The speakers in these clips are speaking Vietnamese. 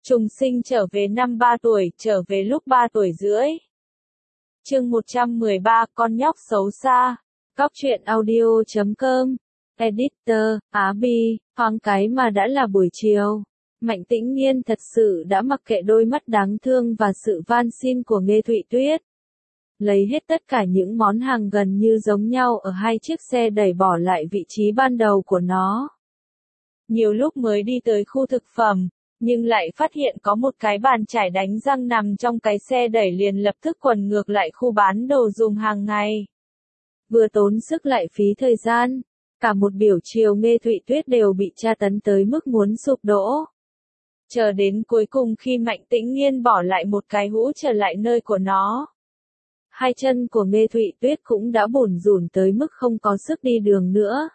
Trùng sinh trở về năm 3 tuổi, trở về lúc 3 tuổi rưỡi. Chương 113, con nhóc xấu xa. Góc truyện audio.com. Editor, Abi, thoáng cái mà đã là buổi chiều. Mạnh Tĩnh Nghiên thật sự đã mặc kệ đôi mắt đáng thương và sự van xin của Nghê Thụy Tuyết. Lấy hết tất cả những món hàng gần như giống nhau ở hai chiếc xe đẩy bỏ lại vị trí ban đầu của nó. Nhiều lúc mới đi tới khu thực phẩm, nhưng lại phát hiện có một cái bàn chải đánh răng nằm trong cái xe đẩy, liền lập tức quần ngược lại khu bán đồ dùng hàng ngày. Vừa tốn sức lại phí thời gian, cả một buổi chiều Nghê Thụy Tuyết đều bị tra tấn tới mức muốn sụp đổ. Chờ đến cuối cùng khi Mạnh Tĩnh Nghiên bỏ lại một cái hũ trở lại nơi của nó, hai chân của Nghê Thụy Tuyết cũng đã bủn rủn tới mức không có sức đi đường nữa.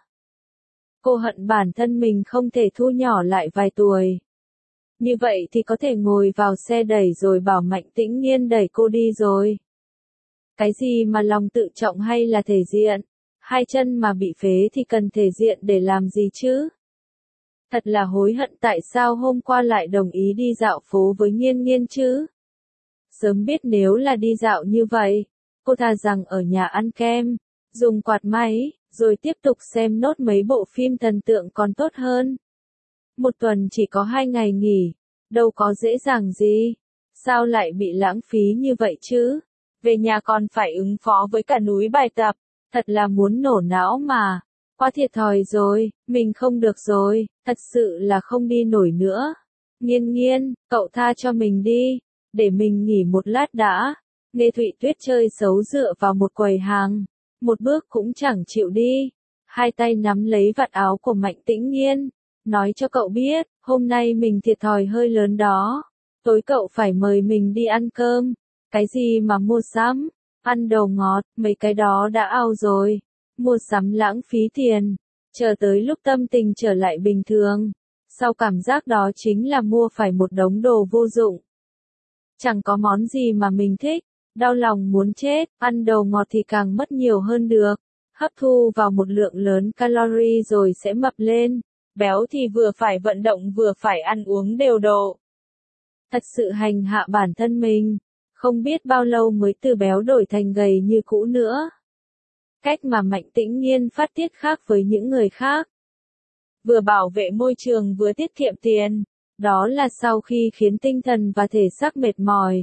Cô hận bản thân mình không thể thu nhỏ lại vài tuổi. Như vậy thì có thể ngồi vào xe đẩy rồi bảo Mạnh Tĩnh Nghiên đẩy cô đi rồi. Cái gì mà lòng tự trọng hay là thể diện? Hai chân mà bị phế thì cần thể diện để làm gì chứ? Thật là hối hận tại sao hôm qua lại đồng ý đi dạo phố với Nghiên Nghiên chứ? Sớm biết nếu là đi dạo như vậy, cô thà rằng ở nhà ăn kem, dùng quạt máy, rồi tiếp tục xem nốt mấy bộ phim thần tượng còn tốt hơn. Một tuần chỉ có 2 ngày nghỉ, đâu có dễ dàng gì. Sao lại bị lãng phí như vậy chứ? Về nhà còn phải ứng phó với cả núi bài tập, thật là muốn nổ não mà. Quá thiệt thòi rồi, mình không được rồi, thật sự là không đi nổi nữa. Nghiên Nghiên, cậu tha cho mình đi, để mình nghỉ một lát đã. Nghê Thụy Tuyết chơi xấu dựa vào một quầy hàng, một bước cũng chẳng chịu đi. Hai tay nắm lấy vạt áo của Mạnh Tĩnh Nghiên, nói cho cậu biết, hôm nay mình thiệt thòi hơi lớn đó. Tối cậu phải mời mình đi ăn cơm. Cái gì mà mua sắm, ăn đồ ngọt, mấy cái đó đã out rồi. Mua sắm lãng phí tiền, chờ tới lúc tâm tình trở lại bình thường. Sau cảm giác đó chính là mua phải một đống đồ vô dụng. Chẳng có món gì mà mình thích, đau lòng muốn chết, ăn đồ ngọt thì càng mất nhiều hơn được. Hấp thu vào một lượng lớn calorie rồi sẽ mập lên, béo thì vừa phải vận động vừa phải ăn uống đều độ. Thật sự hành hạ bản thân mình, không biết bao lâu mới từ béo đổi thành gầy như cũ nữa. Cách mà Mạnh Tĩnh Nghiên phát tiết khác với những người khác. Vừa bảo vệ môi trường vừa tiết kiệm tiền, đó là sau khi khiến tinh thần và thể xác mệt mỏi.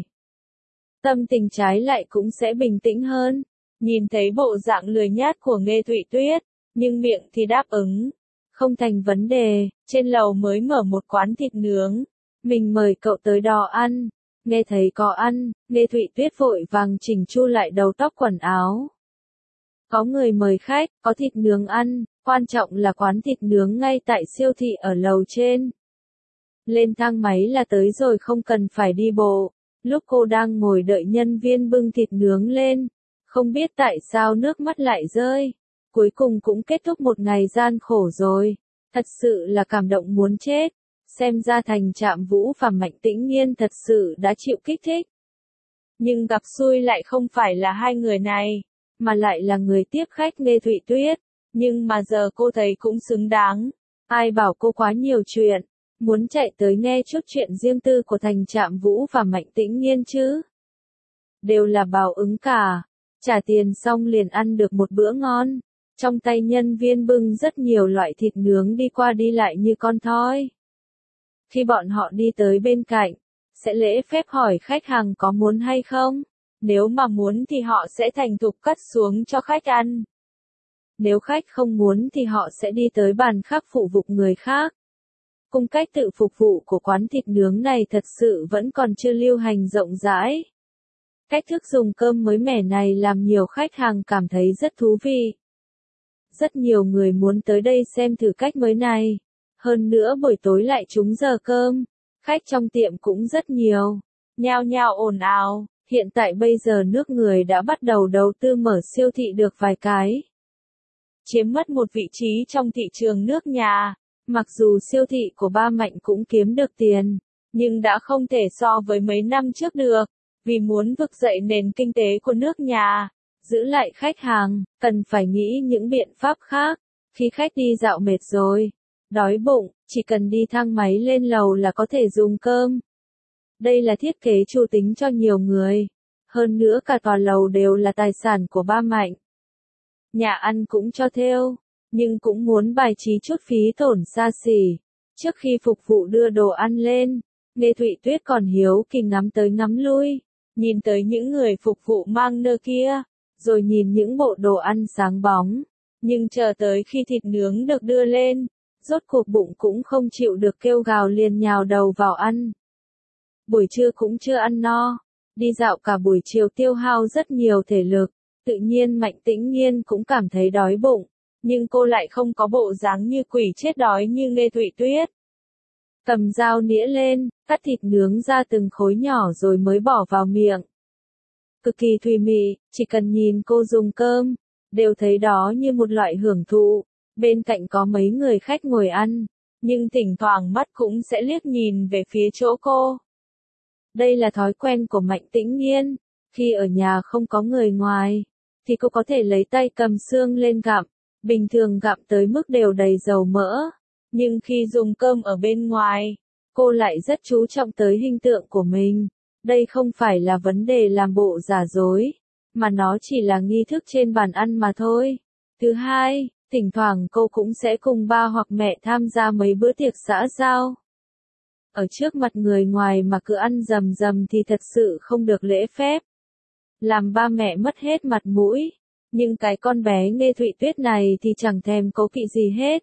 Tâm tình trái lại cũng sẽ bình tĩnh hơn. Nhìn thấy bộ dạng lười nhát của Nghê Thụy Tuyết, nhưng miệng thì đáp ứng. Không thành vấn đề, trên lầu mới mở một quán thịt nướng. Mình mời cậu tới đó ăn. Nghe thấy có ăn, Nghê Thụy Tuyết vội vàng chỉnh chu lại đầu tóc quần áo. Có người mời khách, có thịt nướng ăn, quan trọng là quán thịt nướng ngay tại siêu thị ở lầu trên. Lên thang máy là tới rồi, không cần phải đi bộ. Lúc cô đang ngồi đợi nhân viên bưng thịt nướng lên, không biết tại sao nước mắt lại rơi. Cuối cùng cũng kết thúc một ngày gian khổ rồi. Thật sự là cảm động muốn chết. Xem ra Thành Trạm Vũ và Mạnh Tĩnh Nghiên thật sự đã chịu kích thích. Nhưng gặp xui lại không phải là hai người này, mà lại là người tiếp khách Nghê Thụy Tuyết. Nhưng mà giờ cô thấy cũng xứng đáng. Ai bảo cô quá nhiều chuyện, muốn chạy tới nghe chút chuyện riêng tư của Thành Trạm Vũ và Mạnh Tĩnh Nghiên chứ. Đều là báo ứng cả. Trả tiền xong liền ăn được một bữa ngon. Trong tay nhân viên bưng rất nhiều loại thịt nướng đi qua đi lại như con thoi. Khi bọn họ đi tới bên cạnh, sẽ lễ phép hỏi khách hàng có muốn hay không. Nếu mà muốn thì họ sẽ thành thục cắt xuống cho khách ăn. Nếu khách không muốn thì họ sẽ đi tới bàn khác phụ vụ người khác. Cung cách tự phục vụ của quán thịt nướng này thật sự vẫn còn chưa lưu hành rộng rãi. Cách thức dùng cơm mới mẻ này làm nhiều khách hàng cảm thấy rất thú vị. Rất nhiều người muốn tới đây xem thử cách mới này. Hơn nữa buổi tối lại trúng giờ cơm, khách trong tiệm cũng rất nhiều. Nhao nhao ồn ào, hiện tại bây giờ nước người đã bắt đầu đầu tư mở siêu thị được vài cái. Chiếm mất một vị trí trong thị trường nước nhà. Mặc dù siêu thị của ba Mạnh cũng kiếm được tiền, nhưng đã không thể so với mấy năm trước được. Vì muốn vực dậy nền kinh tế của nước nhà, giữ lại khách hàng, cần phải nghĩ những biện pháp khác. Khi khách đi dạo mệt rồi, đói bụng, chỉ cần đi thang máy lên lầu là có thể dùng cơm. Đây là thiết kế chủ tính cho nhiều người. Hơn nữa cả tòa lầu đều là tài sản của ba Mạnh. Nhà ăn cũng cho thêu, nhưng cũng muốn bài trí chút phí tổn xa xỉ. Trước khi phục vụ đưa đồ ăn lên, Nghe Thụy Tuyết còn hiếu kỳ ngắm tới ngắm lui, nhìn tới những người phục vụ mang nơ kia, rồi nhìn những bộ đồ ăn sáng bóng. Nhưng chờ tới khi thịt nướng được đưa lên, rốt cuộc bụng cũng không chịu được kêu gào liền nhào đầu vào ăn. Buổi trưa cũng chưa ăn no, đi dạo cả buổi chiều tiêu hao rất nhiều thể lực, tự nhiên Mạnh Tĩnh Nghiên cũng cảm thấy đói bụng, nhưng cô lại không có bộ dáng như quỷ chết đói như Nghe Thụy Tuyết. Cầm dao nĩa lên, cắt thịt nướng ra từng khối nhỏ rồi mới bỏ vào miệng. Cực kỳ thùy mị, chỉ cần nhìn cô dùng cơm, đều thấy đó như một loại hưởng thụ. Bên cạnh có mấy người khách ngồi ăn, nhưng thỉnh thoảng mắt cũng sẽ liếc nhìn về phía chỗ cô. Đây là thói quen của Mạnh Tĩnh Nghiên, khi ở nhà không có người ngoài, thì cô có thể lấy tay cầm xương lên gặm, bình thường gặm tới mức đều đầy dầu mỡ. Nhưng khi dùng cơm ở bên ngoài, cô lại rất chú trọng tới hình tượng của mình. Đây không phải là vấn đề làm bộ giả dối, mà nó chỉ là nghi thức trên bàn ăn mà thôi. Thứ hai, thỉnh thoảng cô cũng sẽ cùng ba hoặc mẹ tham gia mấy bữa tiệc xã giao. Ở trước mặt người ngoài mà cứ ăn rầm rầm thì thật sự không được lễ phép. Làm ba mẹ mất hết mặt mũi, nhưng cái con bé Nghe Thụy Tuyết này thì chẳng thèm cố kỵ gì hết.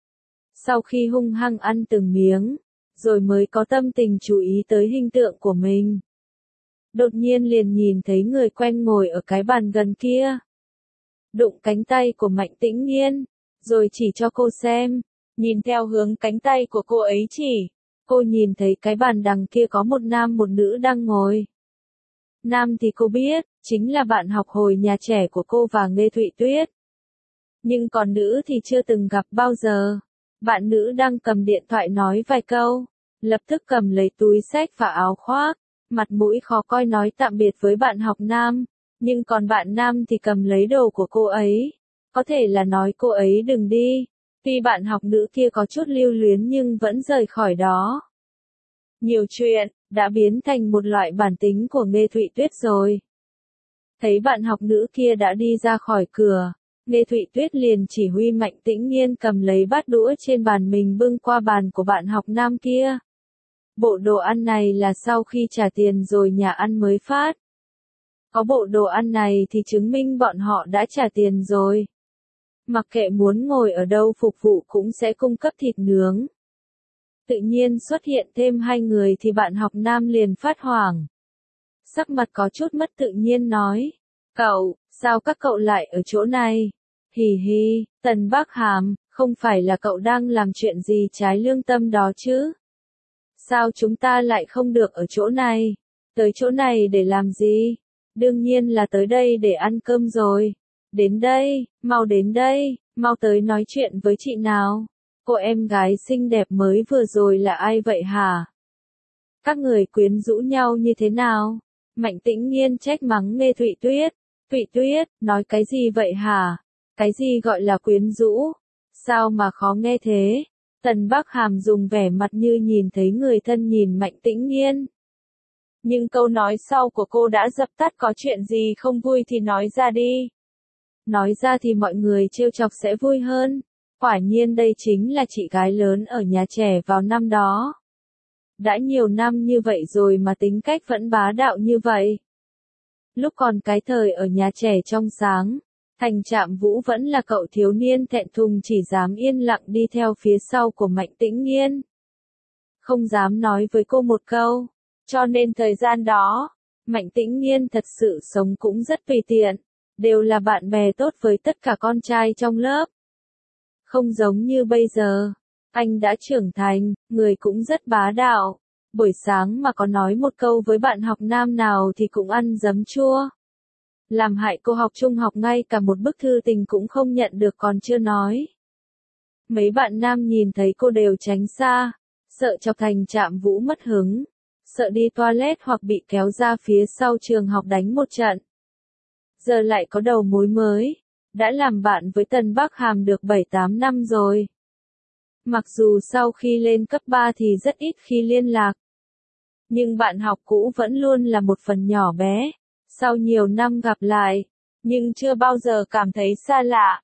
Sau khi hung hăng ăn từng miếng, rồi mới có tâm tình chú ý tới hình tượng của mình. Đột nhiên liền nhìn thấy người quen ngồi ở cái bàn gần kia. Đụng cánh tay của Mạnh Tĩnh Nghiên, rồi chỉ cho cô xem, nhìn theo hướng cánh tay của cô ấy chỉ. Cô nhìn thấy cái bàn đằng kia có một nam một nữ đang ngồi. Nam thì cô biết, chính là bạn học hồi nhà trẻ của cô và Nghe Thụy Tuyết. Nhưng còn nữ thì chưa từng gặp bao giờ. Bạn nữ đang cầm điện thoại nói vài câu, lập tức cầm lấy túi xách và áo khoác, mặt mũi khó coi nói tạm biệt với bạn học nam, nhưng còn bạn nam thì cầm lấy đồ của cô ấy, có thể là nói cô ấy đừng đi. Tuy bạn học nữ kia có chút lưu luyến nhưng vẫn rời khỏi đó. Nhiều chuyện, đã biến thành một loại bản tính của Nghe Thụy Tuyết rồi. Thấy bạn học nữ kia đã đi ra khỏi cửa, Nghe Thụy Tuyết liền chỉ huy Mạnh Tĩnh Nghiên cầm lấy bát đũa trên bàn mình bưng qua bàn của bạn học nam kia. Bộ đồ ăn này là sau khi trả tiền rồi nhà ăn mới phát. Có bộ đồ ăn này thì chứng minh bọn họ đã trả tiền rồi. Mặc kệ muốn ngồi ở đâu phục vụ cũng sẽ cung cấp thịt nướng. Tự nhiên xuất hiện thêm hai người thì bạn học nam liền phát hoảng. Sắc mặt có chút mất tự nhiên nói. Cậu, sao các cậu lại ở chỗ này? Hì hì, Tần Bắc Hàm, không phải là cậu đang làm chuyện gì trái lương tâm đó chứ? Sao chúng ta lại không được ở chỗ này? Tới chỗ này để làm gì? Đương nhiên là tới đây để ăn cơm rồi. Đến đây, mau tới nói chuyện với chị nào. Cô em gái xinh đẹp mới vừa rồi là ai vậy hả? Các người quyến rũ nhau như thế nào? Mạnh Tĩnh Nghiên trách mắng Nghe Thụy Tuyết. Thụy Tuyết, nói cái gì vậy hả? Cái gì gọi là quyến rũ? Sao mà khó nghe thế? Tần Bắc Hàm dùng vẻ mặt như nhìn thấy người thân nhìn Mạnh Tĩnh Nghiên. Nhưng câu nói sau của cô đã dập tắt có chuyện gì không vui thì nói ra đi. Nói ra thì mọi người trêu chọc sẽ vui hơn. Quả nhiên đây chính là chị gái lớn ở nhà trẻ vào năm đó. Đã nhiều năm như vậy rồi mà tính cách vẫn bá đạo như vậy. Lúc còn cái thời ở nhà trẻ trong sáng, Thành Trạm Vũ vẫn là cậu thiếu niên thẹn thùng chỉ dám yên lặng đi theo phía sau của Mạnh Tĩnh Nghiên. Không dám nói với cô một câu. Cho nên thời gian đó, Mạnh Tĩnh Nghiên thật sự sống cũng rất tùy tiện. Đều là bạn bè tốt với tất cả con trai trong lớp. Không giống như bây giờ. Anh đã trưởng thành, người cũng rất bá đạo. Buổi sáng mà có nói một câu với bạn học nam nào thì cũng ăn giấm chua. Làm hại cô học trung học ngay cả một bức thư tình cũng không nhận được còn chưa nói. Mấy bạn nam nhìn thấy cô đều tránh xa, sợ chọc Thành Trạm Vũ mất hứng, sợ đi toilet hoặc bị kéo ra phía sau trường học đánh một trận. Giờ lại có đầu mối mới, đã làm bạn với Tần Bắc Hàm được 7-8 năm rồi. Mặc dù sau khi lên cấp 3 thì rất ít khi liên lạc. nhưng bạn học cũ vẫn luôn là một phần nhỏ bé. Sau nhiều năm gặp lại, nhưng chưa bao giờ cảm thấy xa lạ.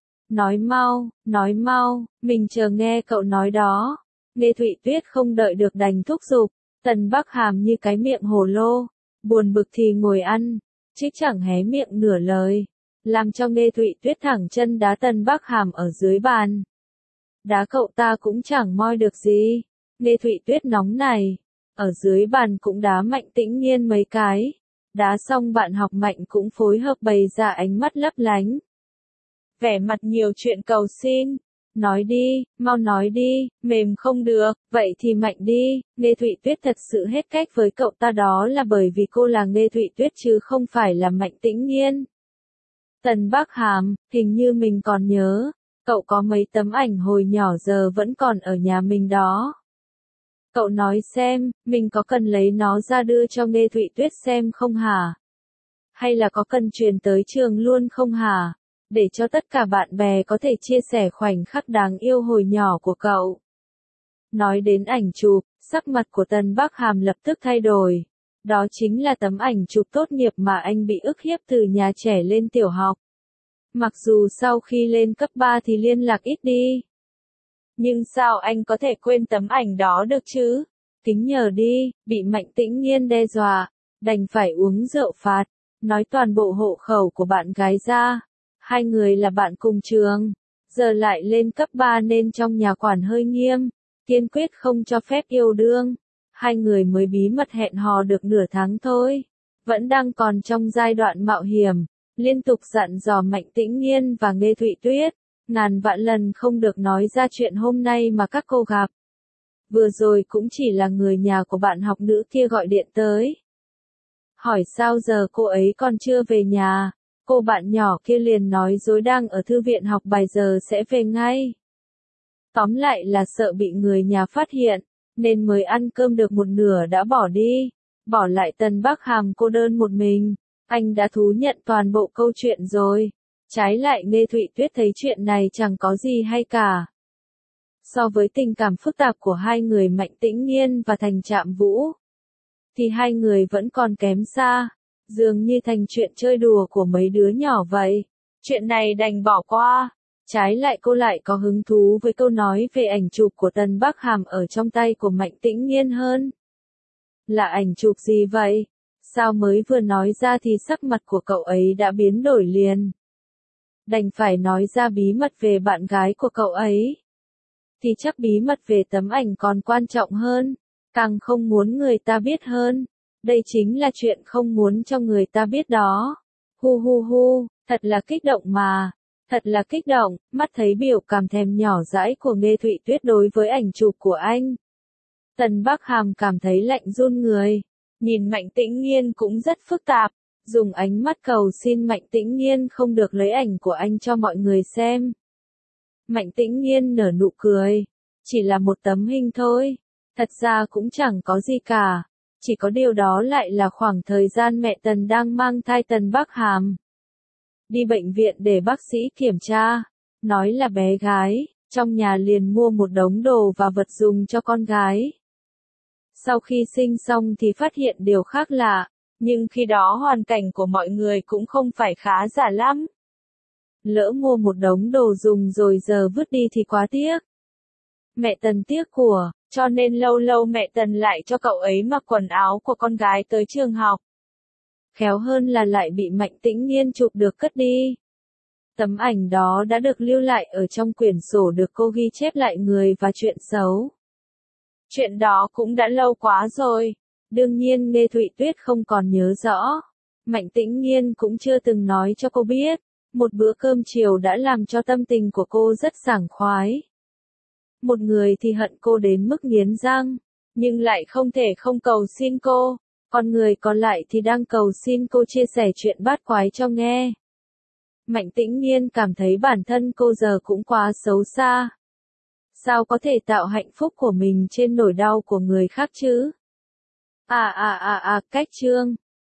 Nói mau, mình chờ nghe cậu nói đó. Nghe Thụy Tuyết không đợi được đành thúc giục. Tần Bắc Hàm như cái miệng hồ lô, buồn bực thì ngồi ăn, chứ chẳng hé miệng nửa lời, làm cho Nghe Thụy Tuyết thẳng chân đá Tần Bắc Hàm ở dưới bàn. Đá cậu ta cũng chẳng moi được gì. Nghe Thụy Tuyết nóng này, ở dưới bàn cũng đá Mạnh Tĩnh Nhiên mấy cái. Đá xong bạn học Mạnh cũng phối hợp bày ra ánh mắt lấp lánh. Vẻ mặt nhiều chuyện cầu xin. Nói đi, mau nói đi, mềm không được, vậy thì Mạnh đi. Nghe Thụy Tuyết thật sự hết cách với cậu ta, đó là bởi vì cô là Nghe Thụy Tuyết chứ không phải là Mạnh Tĩnh Nhiên. Tần Bắc Hàm, hình như mình còn nhớ, cậu có mấy tấm ảnh hồi nhỏ giờ vẫn còn ở nhà mình đó. Cậu nói xem, mình có cần lấy nó ra đưa cho Nghe Thụy Tuyết xem không hả? Hay là có cần truyền tới trường luôn không hả? Để cho tất cả bạn bè có thể chia sẻ khoảnh khắc đáng yêu hồi nhỏ của cậu. Nói đến ảnh chụp, sắc mặt của Tần Bắc Hàm lập tức thay đổi. Đó chính là tấm ảnh chụp tốt nghiệp mà anh bị ức hiếp từ nhà trẻ lên tiểu học. Mặc dù sau khi lên cấp 3 thì liên lạc ít đi. Nhưng sao anh có thể quên tấm ảnh đó được chứ? Kính nhờ đi, bị Mạnh Tĩnh Nhiên đe dọa, đành phải uống rượu phạt, nói toàn bộ hộ khẩu của bạn gái ra. Hai người là bạn cùng trường, giờ lại lên cấp 3 nên trong nhà quản hơi nghiêm, kiên quyết không cho phép yêu đương. Hai người mới bí mật hẹn hò được nửa tháng thôi, vẫn đang còn trong giai đoạn mạo hiểm, liên tục dặn dò Mạnh Tĩnh Nhiên và Nghe Thụy Tuyết, ngàn vạn lần không được nói ra chuyện hôm nay mà các cô gặp. Vừa rồi cũng chỉ là người nhà của bạn học nữ kia gọi điện tới. Hỏi sao giờ cô ấy còn chưa về nhà, cô bạn nhỏ kia liền nói dối đang ở thư viện học bài giờ sẽ về ngay. Tóm lại là sợ bị người nhà phát hiện, nên mới ăn cơm được một nửa đã bỏ đi, bỏ lại Tần Bắc Hàm cô đơn một mình. Anh đã thú nhận toàn bộ câu chuyện rồi. Trái lại Nghe Thụy Tuyết thấy chuyện này chẳng có gì hay cả. So với tình cảm phức tạp của hai người Mạnh Tĩnh Nhiên và Thành Trạm Vũ, thì hai người vẫn còn kém xa, dường như thành chuyện chơi đùa của mấy đứa nhỏ vậy. Chuyện này đành bỏ qua. Trái lại cô lại có hứng thú với câu nói về ảnh chụp của Tần Bắc Hàm ở trong tay của Mạnh Tĩnh Nhiên hơn. Là ảnh chụp gì vậy? Sao mới vừa nói ra thì sắc mặt của cậu ấy đã biến đổi liền? Đành phải nói ra bí mật về bạn gái của cậu ấy. Thì chắc bí mật về tấm ảnh còn quan trọng hơn, càng không muốn người ta biết hơn. Đây chính là chuyện không muốn cho người ta biết đó. Hu, thật là kích động mà. Thật là kích động, mắt thấy biểu cảm thèm nhỏ dãi của Nghe Thụy Tuyết đối với ảnh chụp của anh. Tần Bắc Hàm cảm thấy lạnh run người. Nhìn Mạnh Tĩnh Nhiên cũng rất phức tạp, dùng ánh mắt cầu xin Mạnh Tĩnh Nhiên không được lấy ảnh của anh cho mọi người xem. Mạnh Tĩnh Nhiên nở nụ cười, chỉ là một tấm hình thôi, thật ra cũng chẳng có gì cả, chỉ có điều đó lại là khoảng thời gian mẹ Tần đang mang thai Tần Bắc Hàm. Đi bệnh viện để bác sĩ kiểm tra, nói là bé gái, trong nhà liền mua một đống đồ và vật dụng cho con gái. Sau khi sinh xong thì phát hiện điều khác lạ, nhưng khi đó hoàn cảnh của mọi người cũng không phải khá giả lắm. Lỡ mua một đống đồ dùng rồi giờ vứt đi thì quá tiếc. Mẹ Tần tiếc của, cho nên lâu lâu mẹ Tần lại cho cậu ấy mặc quần áo của con gái tới trường học. Khéo hơn là lại bị Mạnh Tĩnh Nhiên chụp được cất đi. Tấm ảnh đó đã được lưu lại ở trong quyển sổ được cô ghi chép lại người và chuyện xấu. Chuyện đó cũng đã lâu quá rồi. Đương nhiên Nghe Thụy Tuyết không còn nhớ rõ. Mạnh Tĩnh Nhiên cũng chưa từng nói cho cô biết. Một bữa cơm chiều đã làm cho tâm tình của cô rất sảng khoái. Một người thì hận cô đến mức nghiến răng, nhưng lại không thể không cầu xin cô. Còn người còn lại thì đang cầu xin cô chia sẻ chuyện bát quái cho nghe. Mạnh Tĩnh Nhiên cảm thấy bản thân cô giờ cũng quá xấu xa. Sao có thể tạo hạnh phúc của mình trên nỗi đau của người khác chứ? Cách chương